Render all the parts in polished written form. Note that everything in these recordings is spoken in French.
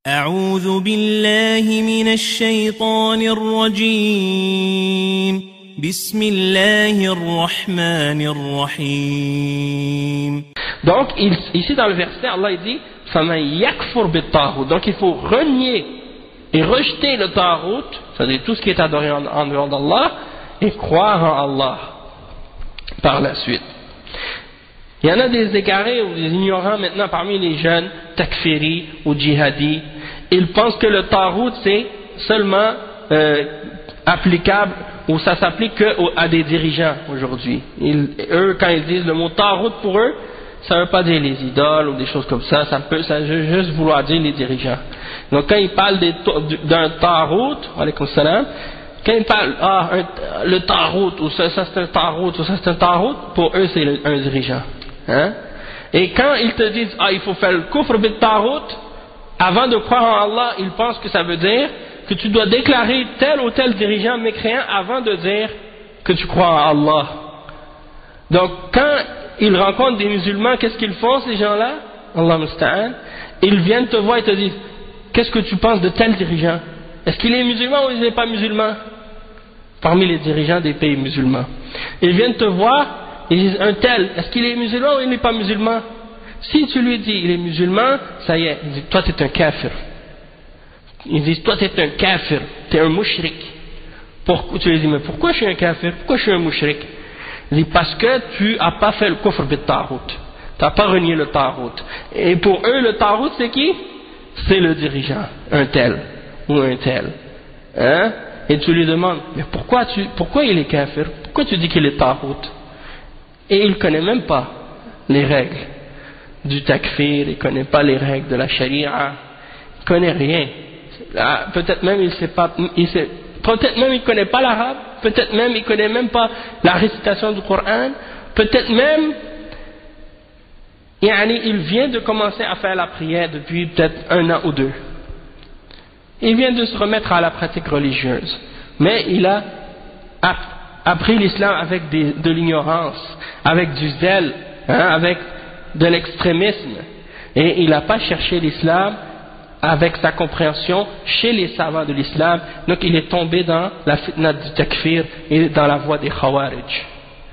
أعوذ بالله من الشيطان الرجيم بسم الله الرحمن الرحيم. Donc ici dans le verset, Allah il dit فَمَنْ يَكْفُرْ بِالطَّاغُوتِ. Donc il faut renier et rejeter le tarout, c'est-à-dire tout ce qui est adoré en dehors d'Allah, et croire en Allah par la suite. Il y en a des égarés ou des ignorants maintenant parmi les jeunes, takfiri ou djihadi. Ils pensent que le tarout c'est seulement applicable ou ça s'applique qu'à des dirigeants aujourd'hui. Eux, quand ils disent le mot tarout pour eux, ça ne veut pas dire les idoles ou des choses comme ça, ça veut juste vouloir dire les dirigeants. Donc quand ils parlent d'un tarout, alaykoum salam, quand ils parlent le tarout ou ça c'est un tarout ou ça c'est un tarout, pour eux c'est un dirigeant. Hein? Et quand ils te disent il faut faire le kufr bit tarout, avant de croire en Allah, ils pensent que ça veut dire que tu dois déclarer tel ou tel dirigeant mécréant avant de dire que tu crois en Allah. Donc quand ils rencontrent des musulmans, qu'est-ce qu'ils font ces gens-là? Allah musta'an. Ils viennent te voir et te disent qu'est-ce que tu penses de tel dirigeant? Est-ce qu'il est musulman ou il n'est pas musulman? Parmi les dirigeants des pays musulmans. Ils viennent te voir et disent un tel, est-ce qu'il est musulman ou il n'est pas musulman? Si tu lui dis il est musulman, ça y est, il dit toi tu es un kafir. Ils disent toi tu es un kafir, tu es un mushrik. Tu lui dis mais pourquoi je suis un kafir? Pourquoi je suis un mushrik? Il dit parce que tu n'as pas fait le kufr bit tarout, tu n'as pas renié le tarout. Et pour eux le tarout c'est qui? C'est le dirigeant, un tel ou un tel. Hein? Et tu lui demandes mais pourquoi il est kafir? Pourquoi tu dis qu'il est tarout? Et il ne connaît même pas les règles du takfir, il ne connaît pas les règles de la sharia, il ne connaît rien. Peut-être même peut-être même il ne connaît pas l'arabe, peut-être même il ne connaît même pas la récitation du Coran, peut-être même il vient de commencer à faire la prière depuis peut-être 1 an ou 2. Il vient de se remettre à la pratique religieuse, mais il a appris l'islam avec de l'ignorance, avec du zèle, avec de l'extrémisme, et il n'a pas cherché l'islam avec sa compréhension chez les savants de l'islam, donc il est tombé dans la fitna du takfir et dans la voie des khawarij.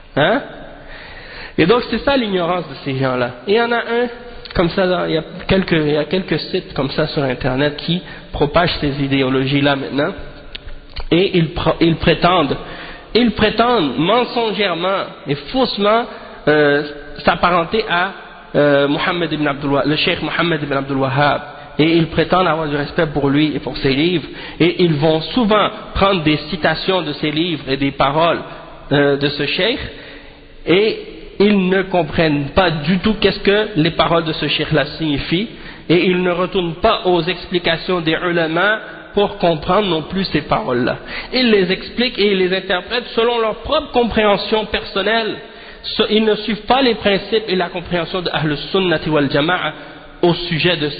Et donc c'est ça l'ignorance de ces gens-là. Et il y en a un, comme ça, il y a quelques sites comme ça sur internet qui propagent ces idéologies-là maintenant, et ils prétendent mensongèrement et faussement s'apparenter à le cheikh Mohammed ibn Abdul Wahhab, et ils prétendent avoir du respect pour lui et pour ses livres, et ils vont souvent prendre des citations de ses livres et des paroles de ce cheikh, et ils ne comprennent pas du tout qu'est-ce que les paroles de ce cheikh-là signifient, et ils ne retournent pas aux explications des ulama pour comprendre non plus ces paroles-là. Ils les expliquent et ils les interprètent selon leur propre compréhension personnelle. Ils ne suivent pas les principes et la compréhension de Ahl Sunnati wal Jama'a au sujet de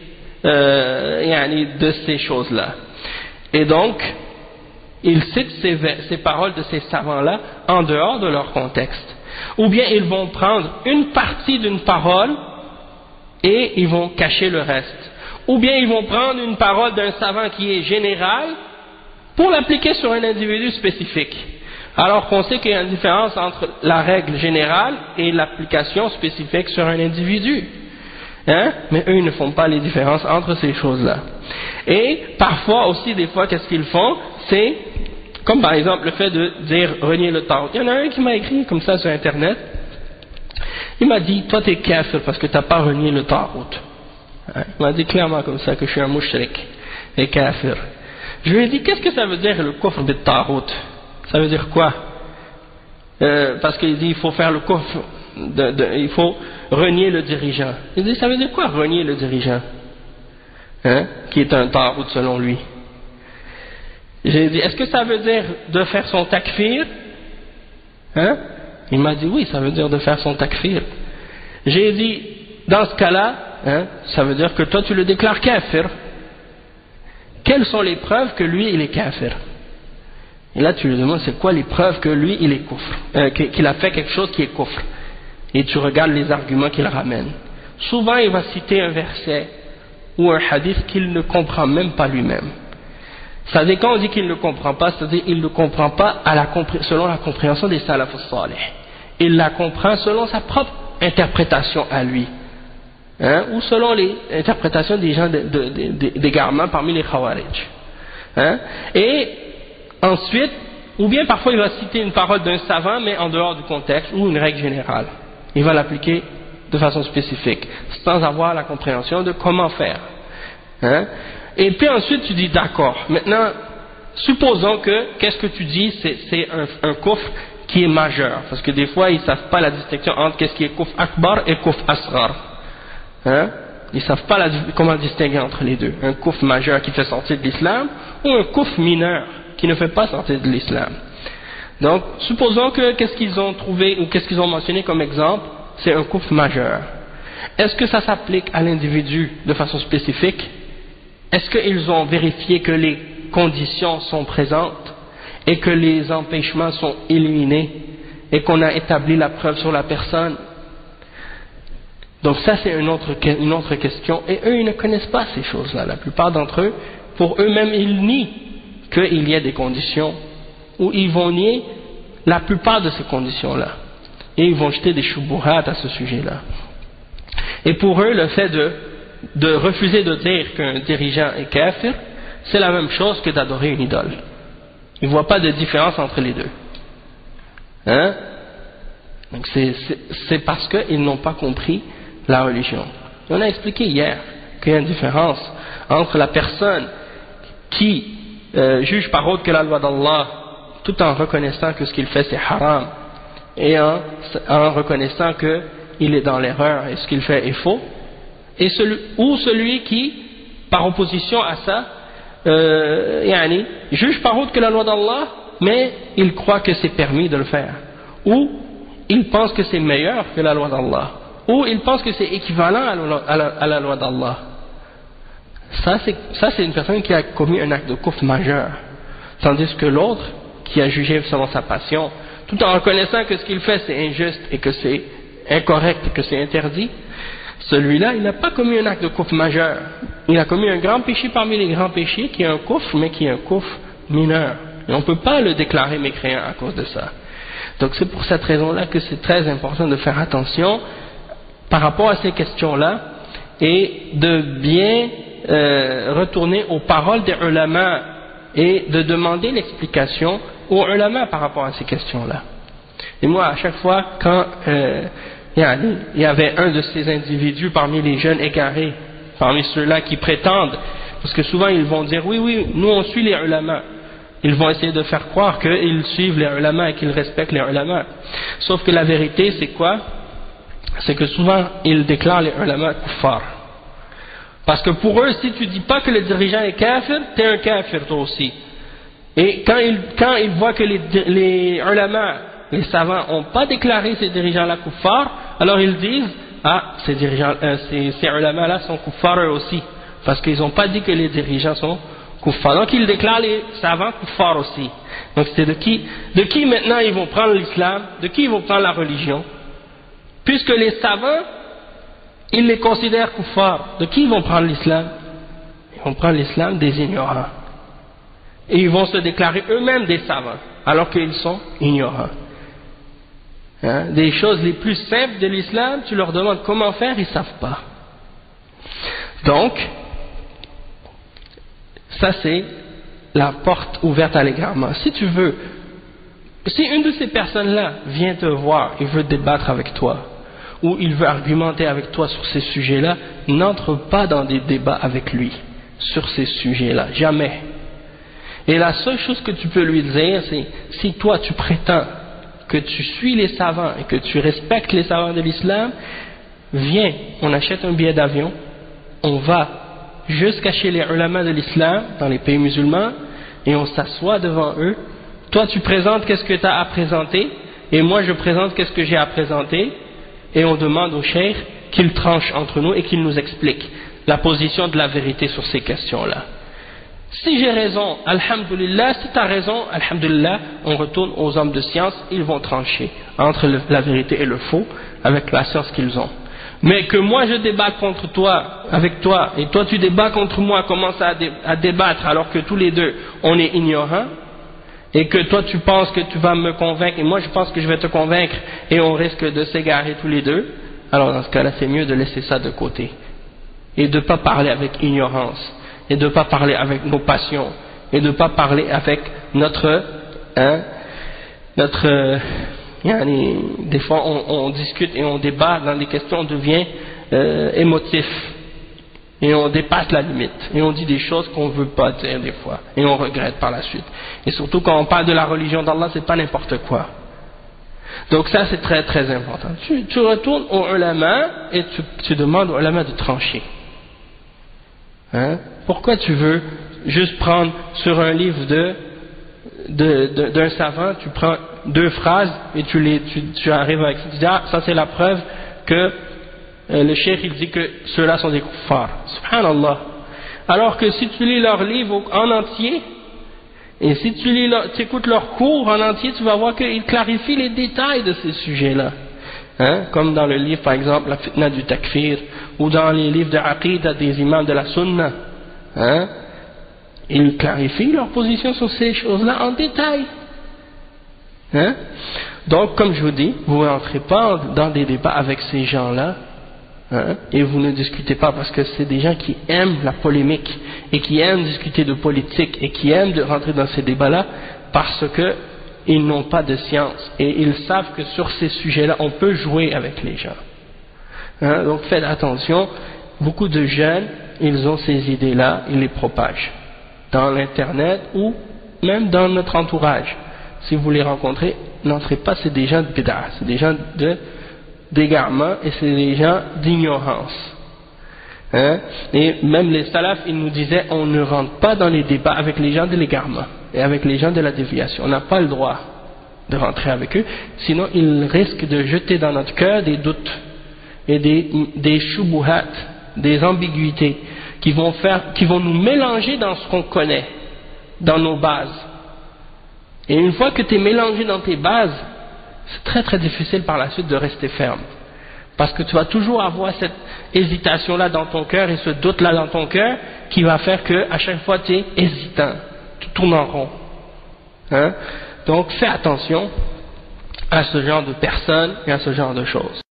ces choses-là. Et donc, ils citent ces paroles de ces savants-là en dehors de leur contexte. Ou bien ils vont prendre une partie d'une parole et ils vont cacher le reste. Ou bien ils vont prendre une parole d'un savant qui est générale pour l'appliquer sur un individu spécifique. Alors qu'on sait qu'il y a une différence entre la règle générale et l'application spécifique sur un individu. Mais eux, ils ne font pas les différences entre ces choses-là. Et parfois aussi, des fois, qu'est-ce qu'ils font? C'est, comme par exemple le fait de dire renier le tarout. Il y en a un qui m'a écrit comme ça sur internet. Il m'a dit, toi t'es kafir parce que t'as pas renié le tarout. Il m'a dit clairement comme ça que je suis un mushrik et kafir. Je lui ai dit, qu'est-ce que ça veut dire le kufr bit tarout? Ça veut dire quoi? Parce qu'il dit il faut faire le kufr, il faut renier le dirigeant. Il dit ça veut dire quoi renier le dirigeant? Qui est un tarout selon lui. J'ai dit est-ce que ça veut dire de faire son takfir? Il m'a dit oui, ça veut dire de faire son takfir. J'ai dit dans ce cas-là, ça veut dire que toi tu le déclares kafir. Quelles sont les preuves que lui il est kafir? Et là tu lui demandes c'est quoi les preuves que lui il est kufr, qu'il a fait quelque chose qui est kufr, et tu regardes les arguments qu'il ramène. Souvent il va citer un verset ou un hadith qu'il ne comprend même pas lui-même. C'est-à-dire quand on dit qu'il ne comprend pas, c'est-à-dire qu'il ne comprend pas selon la compréhension des salaf as-salih. Il la comprend selon sa propre interprétation à lui, hein, ou selon les interprétations des gens d'égarement parmi les khawarij. Hein. Et ensuite, ou bien parfois il va citer une parole d'un savant mais en dehors du contexte ou une règle générale. Il va l'appliquer de façon spécifique, sans avoir la compréhension de comment faire. Hein. Et puis ensuite tu dis d'accord, maintenant supposons que, qu'est-ce que tu dis, c'est un kufr qui est majeur, parce que des fois ils ne savent pas la distinction entre qu'est-ce qui est kufr akbar et kufr asghar. Hein? Ils ne savent pas comment distinguer entre les deux, un kufr majeur qui fait sortir de l'islam ou un kufr mineur qui ne fait pas sortir de l'islam. Donc supposons que qu'est-ce qu'ils ont trouvé ou qu'est-ce qu'ils ont mentionné comme exemple, c'est un kufr majeur. Est-ce que ça s'applique à l'individu de façon spécifique? Est-ce qu'ils ont vérifié que les conditions sont présentes et que les empêchements sont éliminés et qu'on a établi la preuve sur la personne? Donc ça c'est une autre question, et eux ils ne connaissent pas ces choses-là. La plupart d'entre eux, pour eux-mêmes, ils nient qu'il y ait des conditions, ou ils vont nier la plupart de ces conditions-là, et ils vont jeter des shubuhat à ce sujet-là. Et pour eux, le fait de refuser de dire qu'un dirigeant est kafir, c'est la même chose que d'adorer une idole. Ils ne voient pas de différence entre les deux. Hein? Donc c'est parce qu'ils n'ont pas compris la religion. Et on a expliqué hier qu'il y a une différence entre la personne qui juge par autre que la loi d'Allah, tout en reconnaissant que ce qu'il fait c'est haram, et en reconnaissant qu'il est dans l'erreur et ce qu'il fait est faux, et celui qui, par opposition à ça, juge par autre que la loi d'Allah, mais il croit que c'est permis de le faire, ou il pense que c'est meilleur que la loi d'Allah, ou il pense que c'est équivalent à la loi d'Allah. Ça c'est une personne qui a commis un acte de kufr majeur, tandis que l'autre qui a jugé selon sa passion, tout en reconnaissant que ce qu'il fait c'est injuste et que c'est incorrect et que c'est interdit, celui-là il n'a pas commis un acte de kufr majeur, il a commis un grand péché parmi les grands péchés qui est un kufr, mais qui est un kufr mineur, et on ne peut pas le déclarer mécréant à cause de ça. Donc c'est pour cette raison-là que c'est très important de faire attention par rapport à ces questions-là et de bien retourner aux paroles des ulama et de demander l'explication aux ulama par rapport à ces questions-là. Et moi, à chaque fois, quand il y avait un de ces individus parmi les jeunes égarés, parmi ceux-là qui prétendent, parce que souvent ils vont dire oui, nous on suit les ulama. Ils vont essayer de faire croire qu'ils suivent les ulama et qu'ils respectent les ulama. Sauf que la vérité, c'est quoi? C'est que souvent, ils déclarent les ulama kuffar. Parce que pour eux, si tu dis pas que le dirigeant est kafir, t'es un kafir toi aussi. Et quand ils voient que les ulama, les savants, n'ont pas déclaré ces dirigeants-là kuffar, alors ils disent, ces ulama-là sont kuffar eux aussi. Parce qu'ils n'ont pas dit que les dirigeants sont kuffar. Donc ils déclarent les savants kuffar aussi. Donc c'est de qui maintenant ils vont prendre l'islam, de qui ils vont prendre la religion? Puisque les savants, ils les considèrent kuffar, de qui ils vont prendre l'islam? Ils vont prendre l'islam des ignorants. Et ils vont se déclarer eux-mêmes des savants, alors qu'ils sont ignorants. Hein? Des choses les plus simples de l'islam, tu leur demandes comment faire, ils ne savent pas. Donc, ça c'est la porte ouverte à l'égarement. Si tu veux, si une de ces personnes-là vient te voir et veut débattre avec toi, ou il veut argumenter avec toi sur ces sujets-là, n'entre pas dans des débats avec lui sur ces sujets-là, jamais. Et la seule chose que tu peux lui dire, c'est si toi tu prétends que tu suis les savants et que tu respectes les savants de l'islam, viens, on achète un billet d'avion, on va jusqu'à chez les ulama de l'islam dans les pays musulmans et on s'assoit devant eux. Toi tu présentes qu'est-ce que tu as à présenter et moi je présente qu'est-ce que j'ai à présenter, et on demande au cheikh qu'il tranche entre nous et qu'il nous explique la position de la vérité sur ces questions-là. Si j'ai raison, alhamdulillah, si tu as raison, alhamdulillah, on retourne aux hommes de science, ils vont trancher entre la vérité et le faux avec la science qu'ils ont. Mais que moi je débatte contre toi, avec toi, et toi tu débats contre moi, commence à débattre alors que tous les deux on est ignorants, et que toi tu penses que tu vas me convaincre, et moi je pense que je vais te convaincre, et on risque de s'égarer tous les deux, alors dans ce cas-là c'est mieux de laisser ça de côté, et de ne pas parler avec ignorance, et de ne pas parler avec nos passions, et de ne pas parler avec notre des fois on discute et on débat dans des questions, on devient émotif et on dépasse la limite et on dit des choses qu'on ne veut pas dire des fois et on regrette par la suite, et surtout quand on parle de la religion d'Allah, c'est pas n'importe quoi. Donc ça c'est très très important. Tu retournes au ulama et tu demandes au ulama de trancher. Pourquoi tu veux juste prendre sur un livre d'un savant, tu prends 2 phrases et tu arrives avec ça, tu dis ça c'est la preuve que le cheikh il dit que ceux-là sont des kuffars, subhanallah, alors que si tu lis leur livre en entier et si tu écoutes leur cours en entier, tu vas voir qu'ils clarifient les détails de ces sujets-là, comme dans le livre par exemple la fitna du takfir, ou dans les livres de aqidah des imams de la sunna, ils clarifient leur position sur ces choses-là en détail. Donc, comme je vous dis, vous n'entrez pas dans des débats avec ces gens-là, et vous ne discutez pas, parce que c'est des gens qui aiment la polémique, et qui aiment discuter de politique, et qui aiment de rentrer dans ces débats-là, parce qu'ils n'ont pas de science, et ils savent que sur ces sujets-là, on peut jouer avec les gens. Donc, faites attention, beaucoup de jeunes, ils ont ces idées-là, ils les propagent dans l'internet ou même dans notre entourage. Si vous les rencontrez, n'entrez pas, c'est des gens de bid'a, c'est des gens d'égarement et c'est des gens d'ignorance. Et même les salafs, ils nous disaient, on ne rentre pas dans les débats avec les gens de l'égarement et avec les gens de la déviation. On n'a pas le droit de rentrer avec eux, sinon ils risquent de jeter dans notre cœur des doutes et des shubuhat, des ambiguïtés qui vont nous mélanger dans ce qu'on connaît, dans nos bases. Et une fois que tu es mélangé dans tes bases, c'est très très difficile par la suite de rester ferme. Parce que tu vas toujours avoir cette hésitation-là dans ton cœur et ce doute-là dans ton cœur qui va faire qu'à chaque fois tu es hésitant, tu tournes en rond. Donc fais attention à ce genre de personnes et à ce genre de choses.